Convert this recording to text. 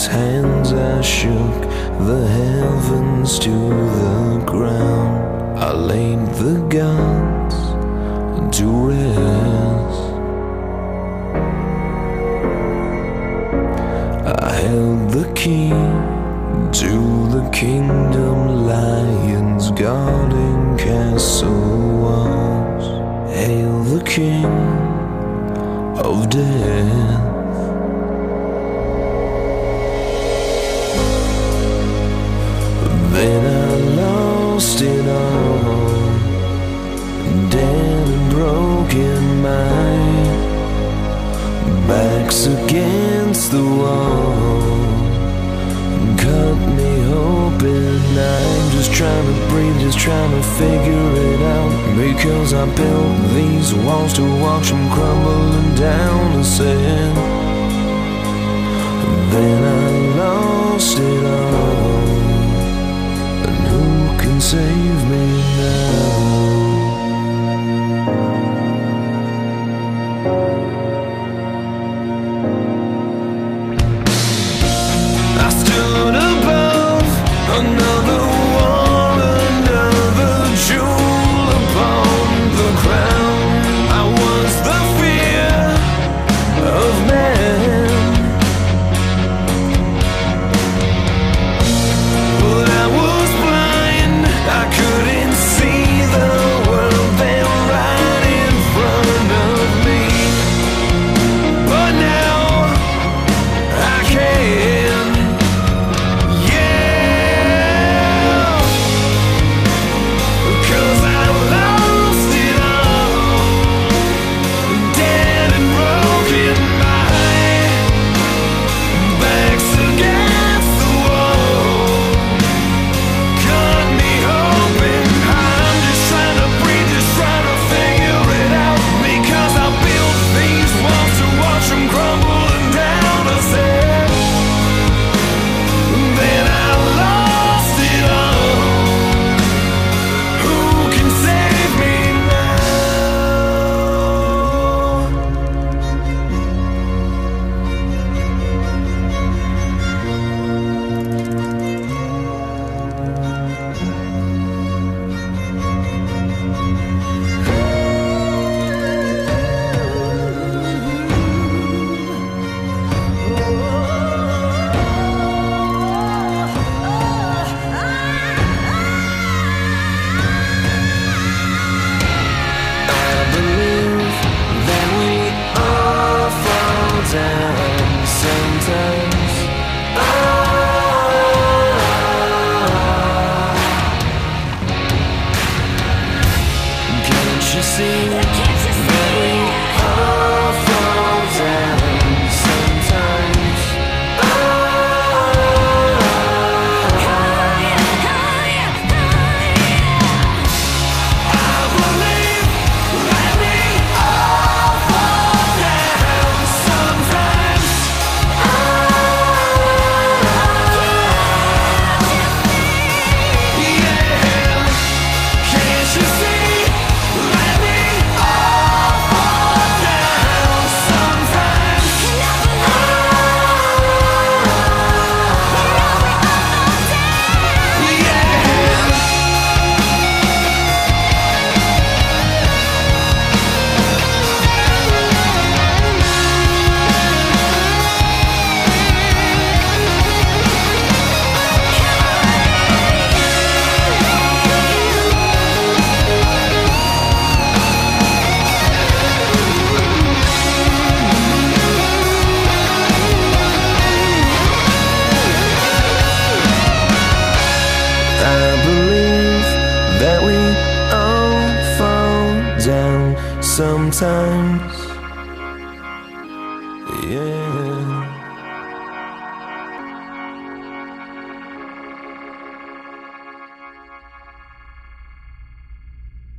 his hands I shook the heavens to the ground. I laid the gods to rest. I held the key to the kingdom, lions guarding castle walls. Hail the king of death. Then I lost it all, dead and broken, my back's against the wall, cut me open. I'm just trying to breathe, just trying to figure it out, because I built these walls to watch them crumbling down. I said, then I lost it all, and who can save me now? I stood above another war, another jewel upon the crown. I was the fear of man, but I was blind. I couldn't see the world there right in front of me, but now I can. Sometimes can't you see that we all fall down sometimes? I believe that we all fall down sometimes. I believe that we all fall down sometimes. Yeah.